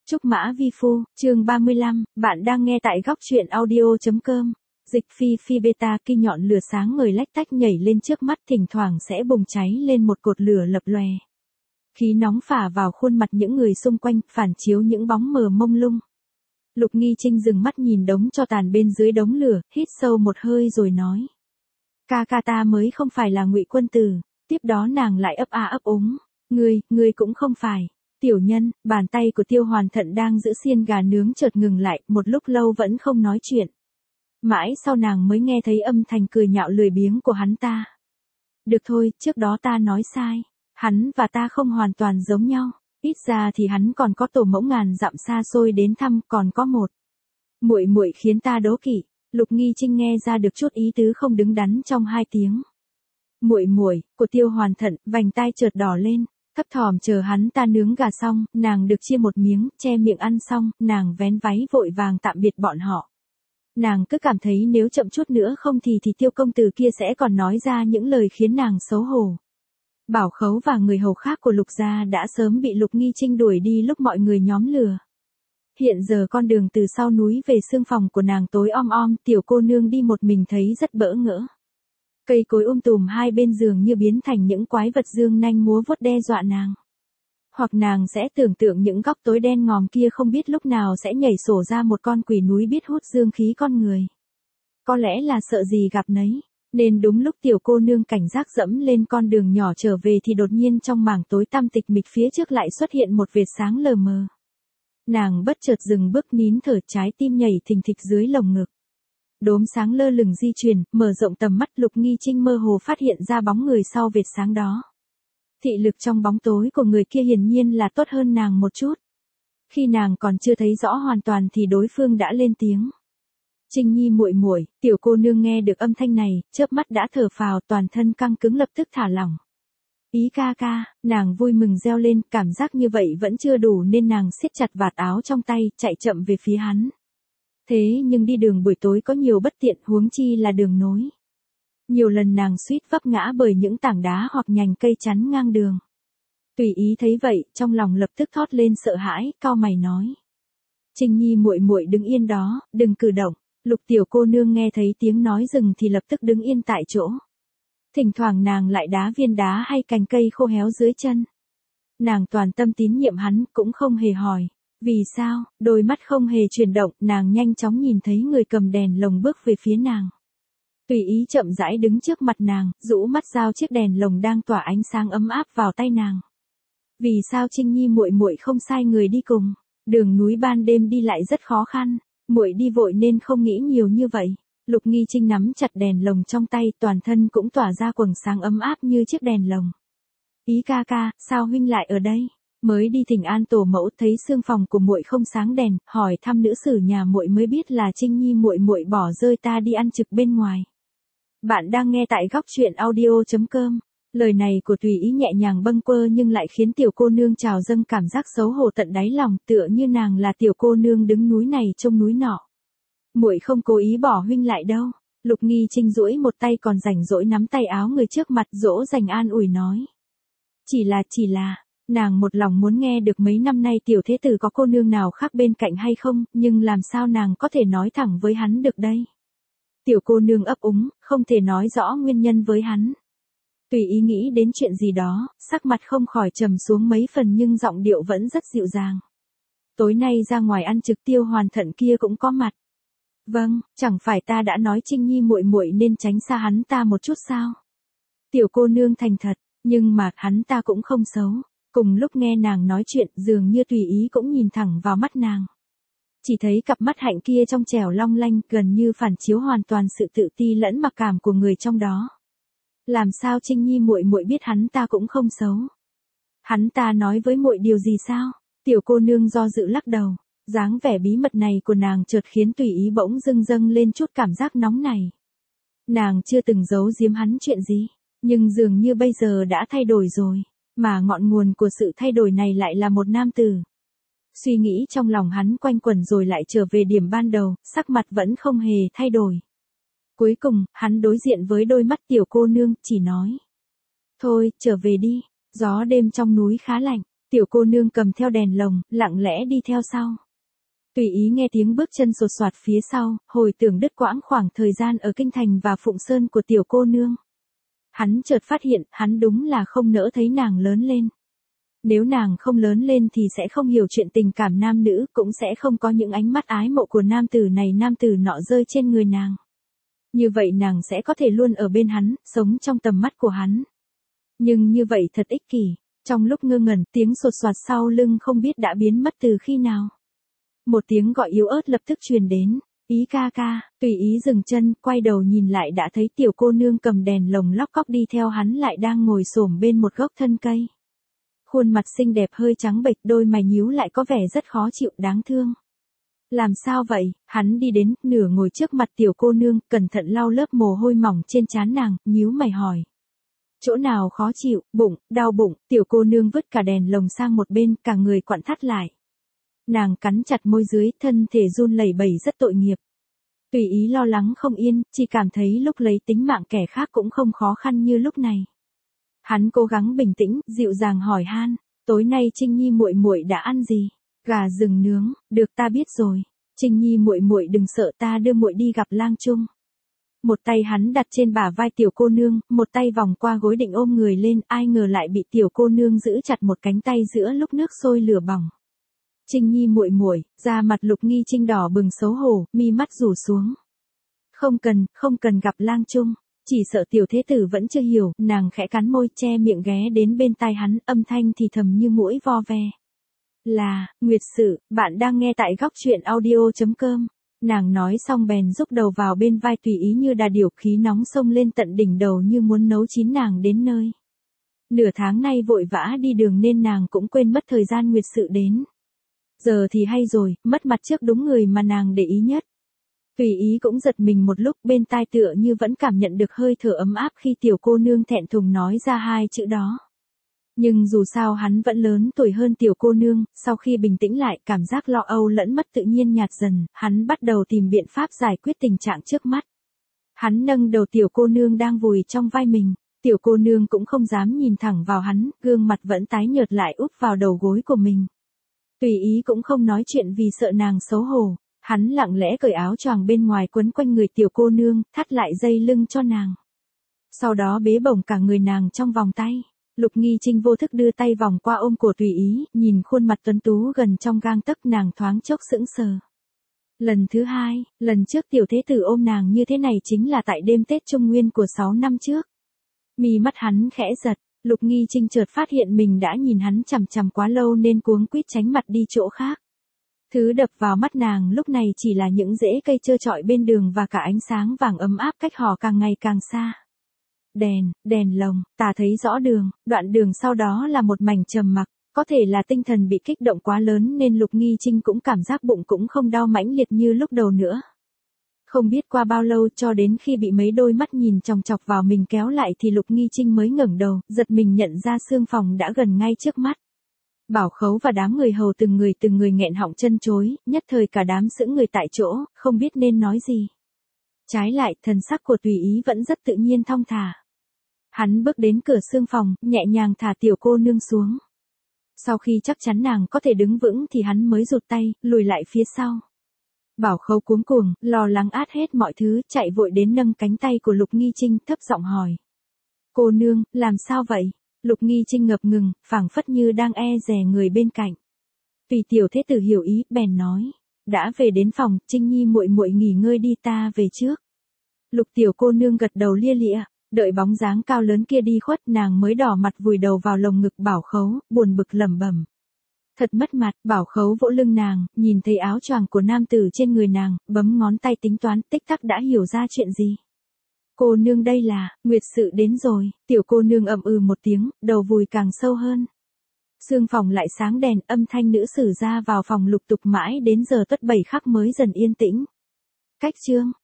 Trúc Mã Vi Phu, chương 35, bạn đang nghe tại góc truyện audio.com. Dịch phi phi beta khi nhọn lửa sáng ngời lách tách nhảy lên trước mắt, thỉnh thoảng sẽ bùng cháy lên một cột lửa lập lòe. Khí nóng phả vào khuôn mặt những người xung quanh, phản chiếu những bóng mờ mông lung. Lục Nghi Trinh dừng mắt nhìn đống tro tàn bên dưới đống lửa, hít sâu một hơi rồi nói: ca ca ta mới không phải là Ngụy Quân Tử. Tiếp đó nàng lại ấp a ấp úng: Ngươi cũng không phải. Tiểu nhân, bàn tay của Tiêu Hoàn Thận đang giữ xiên gà nướng chợt ngừng lại, một lúc lâu vẫn không nói chuyện. Mãi sau nàng mới nghe thấy âm thanh cười nhạo lười biếng của hắn ta. Được thôi, trước đó ta nói sai. Hắn và ta không hoàn toàn giống nhau. Ít ra thì hắn còn có tổ mẫu ngàn dặm xa xôi đến thăm, còn có một muội muội khiến ta đố kỵ. Lục Nghi Trinh nghe ra được chút ý tứ không đứng đắn trong hai tiếng muội muội của Tiêu Hoàn Thận, vành tai chợt đỏ lên. Thấp thỏm chờ hắn ta nướng gà xong, nàng được chia một miếng, che miệng ăn xong, nàng vén váy vội vàng tạm biệt bọn họ. Nàng cứ cảm thấy nếu chậm chút nữa không thì Tiêu công tử kia sẽ còn nói ra những lời khiến nàng xấu hổ. Bảo Khấu và người hầu khác của Lục gia đã sớm bị Lục Nghi Trinh đuổi đi lúc mọi người nhóm lửa. Hiện giờ con đường từ sau núi về xương phòng của nàng tối om om, tiểu cô nương đi một mình thấy rất bỡ ngỡ. Cây cối tùm hai bên giường như biến thành những quái vật dương nanh múa vuốt đe dọa nàng. Hoặc nàng sẽ tưởng tượng những góc tối đen ngòm kia không biết lúc nào sẽ nhảy sổ ra một con quỷ núi biết hút dương khí con người. Có lẽ là sợ gì gặp nấy, nên đúng lúc tiểu cô nương cảnh giác dẫm lên con đường nhỏ trở về thì đột nhiên trong mảng tối tăm tịch mịch phía trước lại xuất hiện một vệt sáng lờ mờ. Nàng bất chợt dừng bước nín thở, trái tim nhảy thình thịch dưới lồng ngực. Đốm sáng lơ lửng di chuyển, mở rộng tầm mắt, Lục Nghi Trinh mơ hồ phát hiện ra bóng người sau vệt sáng đó. Thị lực trong bóng tối của người kia hiển nhiên là tốt hơn nàng một chút. Khi nàng còn chưa thấy rõ hoàn toàn thì đối phương đã lên tiếng. Trinh Nhi muội muội. Tiểu cô nương nghe được âm thanh này, chớp mắt đã thở phào, toàn thân căng cứng lập tức thả lỏng. Ý ca ca, nàng vui mừng reo lên, cảm giác như vậy vẫn chưa đủ nên nàng siết chặt vạt áo trong tay, chạy chậm về phía hắn. Thế nhưng đi đường buổi tối có nhiều bất tiện, huống chi là đường nối. Nhiều lần nàng suýt vấp ngã bởi những tảng đá hoặc nhành cây chắn ngang đường. Tùy Ý thấy vậy, trong lòng lập tức thót lên sợ hãi, cau mày nói: Trinh Nhi muội muội đứng yên đó, đừng cử động. Lục tiểu cô nương nghe thấy tiếng nói dừng thì lập tức đứng yên tại chỗ. Thỉnh thoảng nàng lại đá viên đá hay cành cây khô héo dưới chân. Nàng toàn tâm tín nhiệm hắn, cũng không hề hỏi vì sao. Đôi mắt không hề chuyển động, nàng nhanh chóng nhìn thấy người cầm đèn lồng bước về phía nàng. Tùy Ý chậm rãi đứng trước mặt nàng, rũ mắt giao chiếc đèn lồng đang tỏa ánh sáng ấm áp vào tay nàng. Vì sao Trinh Nhi muội muội không sai người đi cùng? Đường núi ban đêm đi lại rất khó khăn, muội đi vội nên không nghĩ nhiều như vậy. Lục Nghi Trinh nắm chặt đèn lồng trong tay, toàn thân cũng tỏa ra quầng sáng ấm áp như chiếc đèn lồng. Ý ca ca, sao huynh lại ở đây? Mới đi thỉnh an tổ mẫu, thấy xương phòng của muội không sáng đèn, hỏi thăm nữ sử nhà muội mới biết là Trinh Nhi muội muội bỏ rơi ta đi ăn trực bên ngoài. Bạn đang nghe tại góc truyện audio.com. Lời này của Tùy Ý nhẹ nhàng bâng quơ nhưng lại khiến tiểu cô nương trào dâng cảm giác xấu hổ tận đáy lòng, tựa như nàng là tiểu cô nương đứng núi này trông núi nọ. Muội không cố ý bỏ huynh lại đâu. Lục Nghi Trinh duỗi một tay còn rảnh rỗi nắm tay áo người trước mặt, dỗ dành an ủi nói: Chỉ là, nàng một lòng muốn nghe được mấy năm nay tiểu thế tử có cô nương nào khác bên cạnh hay không, nhưng làm sao nàng có thể nói thẳng với hắn được đây? Tiểu cô nương ấp úng, không thể nói rõ nguyên nhân với hắn. Tùy Ý nghĩ đến chuyện gì đó, sắc mặt không khỏi trầm xuống mấy phần nhưng giọng điệu vẫn rất dịu dàng. Tối nay ra ngoài ăn trực, Tiêu Hoàn Thận kia cũng có mặt. Vâng, chẳng phải ta đã nói Trinh Nhi muội muội nên tránh xa hắn ta một chút sao? Tiểu cô nương thành thật, nhưng mà hắn ta cũng không xấu. Cùng lúc nghe nàng nói chuyện, dường như Tùy Ý cũng nhìn thẳng vào mắt nàng. Chỉ thấy cặp mắt hạnh kia trong trẻo long lanh, gần như phản chiếu hoàn toàn sự tự ti lẫn mặc cảm của người trong đó. Làm sao Trinh Nhi muội muội biết hắn ta cũng không xấu? Hắn ta nói với muội điều gì sao? Tiểu cô nương do dự lắc đầu. Dáng vẻ bí mật này của nàng chợt khiến Tùy Ý bỗng dưng dâng lên chút cảm giác nóng này. Nàng chưa từng giấu giếm hắn chuyện gì, nhưng dường như bây giờ đã thay đổi rồi, mà ngọn nguồn của sự thay đổi này lại là một nam tử. Suy nghĩ trong lòng hắn quanh quẩn rồi lại trở về điểm ban đầu, sắc mặt vẫn không hề thay đổi. Cuối cùng, hắn đối diện với đôi mắt tiểu cô nương, chỉ nói: Thôi, trở về đi, gió đêm trong núi khá lạnh. Tiểu cô nương cầm theo đèn lồng, lặng lẽ đi theo sau. Tùy ý nghe tiếng bước chân sột soạt phía sau, hồi tưởng đứt quãng khoảng thời gian ở Kinh Thành và Phụng Sơn của tiểu cô nương. Hắn chợt phát hiện, hắn đúng là không nỡ thấy nàng lớn lên. Nếu nàng không lớn lên thì sẽ không hiểu chuyện tình cảm nam nữ, cũng sẽ không có những ánh mắt ái mộ của nam tử này nam tử nọ rơi trên người nàng. Như vậy nàng sẽ có thể luôn ở bên hắn, sống trong tầm mắt của hắn. Nhưng như vậy thật ích kỷ. Trong lúc ngơ ngẩn, tiếng sột soạt sau lưng không biết đã biến mất từ khi nào. Một tiếng gọi yếu ớt lập tức truyền đến. Ý ca ca. Tùy ý dừng chân, quay đầu nhìn lại đã thấy tiểu cô nương cầm đèn lồng lóc cóc đi theo hắn lại đang ngồi xổm bên một gốc thân cây. Khuôn mặt xinh đẹp hơi trắng bệch, đôi mày nhíu lại có vẻ rất khó chịu, đáng thương. Làm sao vậy? Hắn đi đến, nửa ngồi trước mặt tiểu cô nương, cẩn thận lau lớp mồ hôi mỏng trên trán nàng, nhíu mày hỏi. Chỗ nào khó chịu? Bụng, đau bụng. Tiểu cô nương vứt cả đèn lồng sang một bên, cả người quặn thắt lại. Nàng cắn chặt môi dưới, thân thể run lẩy bẩy rất tội nghiệp. Tùy ý lo lắng không yên, chỉ cảm thấy lúc lấy tính mạng kẻ khác cũng không khó khăn như lúc này. Hắn cố gắng bình tĩnh, dịu dàng hỏi han, tối nay Trinh Nhi muội muội đã ăn gì? Gà rừng nướng, được ta biết rồi. Trinh Nhi muội muội đừng sợ, ta đưa muội đi gặp Lang Trung. Một tay hắn đặt trên bả vai tiểu cô nương, một tay vòng qua gối định ôm người lên, ai ngờ lại bị tiểu cô nương giữ chặt một cánh tay giữa lúc nước sôi lửa bỏng. Trinh Nhi muội muội, da mặt Lục Nghi Trinh đỏ bừng xấu hổ, mi mắt rủ xuống. Không cần gặp Lang Trung. Chỉ sợ tiểu thế tử vẫn chưa hiểu, nàng khẽ cắn môi che miệng ghé đến bên tai hắn, âm thanh thì thầm như muỗi vo ve. Là, Nguyệt Sự, bạn đang nghe tại góc truyện audio.com. Nàng nói xong bèn rúc đầu vào bên vai tùy ý như đà điểu, khí nóng xông lên tận đỉnh đầu như muốn nấu chín nàng đến nơi. Nửa tháng nay vội vã đi đường nên nàng cũng quên mất thời gian Nguyệt Sự đến. Giờ thì hay rồi, mất mặt trước đúng người mà nàng để ý nhất. Tùy ý cũng giật mình một lúc, bên tai tựa như vẫn cảm nhận được hơi thở ấm áp khi tiểu cô nương thẹn thùng nói ra hai chữ đó. Nhưng dù sao hắn vẫn lớn tuổi hơn tiểu cô nương, sau khi bình tĩnh lại, cảm giác lo âu lẫn mất tự nhiên nhạt dần, hắn bắt đầu tìm biện pháp giải quyết tình trạng trước mắt. Hắn nâng đầu tiểu cô nương đang vùi trong vai mình, tiểu cô nương cũng không dám nhìn thẳng vào hắn, gương mặt vẫn tái nhợt lại úp vào đầu gối của mình. Tùy ý cũng không nói chuyện vì sợ nàng xấu hổ. Hắn lặng lẽ cởi áo choàng bên ngoài quấn quanh người tiểu cô nương, thắt lại dây lưng cho nàng. Sau đó bế bổng cả người nàng trong vòng tay. Lục Nghi Trinh vô thức đưa tay vòng qua ôm cổ tùy ý, nhìn khuôn mặt tuấn tú gần trong gang tấc, nàng thoáng chốc sững sờ. Lần thứ hai, lần trước tiểu thế tử ôm nàng như thế này chính là tại đêm Tết Trung Nguyên của 6 năm trước. Mi mắt hắn khẽ giật, Lục Nghi Trinh chợt phát hiện mình đã nhìn hắn chằm chằm quá lâu nên cuống quýt tránh mặt đi chỗ khác. Thứ đập vào mắt nàng lúc này chỉ là những rễ cây trơ trọi bên đường và cả ánh sáng vàng ấm áp cách họ càng ngày càng xa. Đèn lồng, ta thấy rõ đường, đoạn đường sau đó là một mảnh trầm mặc, có thể là tinh thần bị kích động quá lớn nên Lục Nghi Trinh cũng cảm giác bụng cũng không đau mãnh liệt như lúc đầu nữa. Không biết qua bao lâu cho đến khi bị mấy đôi mắt nhìn chòng chọc vào mình kéo lại thì Lục Nghi Trinh mới ngẩng đầu, giật mình nhận ra Sương Phòng đã gần ngay trước mắt. Bảo Khấu và đám người hầu từng người nghẹn họng chân chối, nhất thời cả đám sững người tại chỗ, không biết nên nói gì. Trái lại, thần sắc của Tùy Ý vẫn rất tự nhiên thong thả. Hắn bước đến cửa Sương Phòng, nhẹ nhàng thả tiểu cô nương xuống. Sau khi chắc chắn nàng có thể đứng vững thì hắn mới rụt tay, lùi lại phía sau. Bảo Khấu cuống cuồng, lo lắng át hết mọi thứ, chạy vội đến nâng cánh tay của Lục Nghi Trinh, thấp giọng hỏi. Cô nương, làm sao vậy? Lục Nghi Trinh ngập ngừng, phảng phất như đang e dè người bên cạnh. Tùy tiểu thế tử hiểu ý, bèn nói, đã về đến phòng, Trinh Nhi muội muội nghỉ ngơi đi, ta về trước. Lục tiểu cô nương gật đầu lia lịa, đợi bóng dáng cao lớn kia đi khuất, nàng mới đỏ mặt vùi đầu vào lồng ngực Bảo Khấu, buồn bực lẩm bẩm. Thật mất mặt. Bảo Khấu vỗ lưng nàng, nhìn thấy áo choàng của nam tử trên người nàng, bấm ngón tay tính toán, tích tắc đã hiểu ra chuyện gì. Cô nương đây là, Nguyệt Sự đến rồi. Tiểu cô nương ậm ừ một tiếng, đầu vùi càng sâu hơn. Sương Phòng lại sáng đèn, âm thanh nữ sử ra vào phòng lục tục mãi đến giờ tuất 7 khắc mới dần yên tĩnh. Cách chương.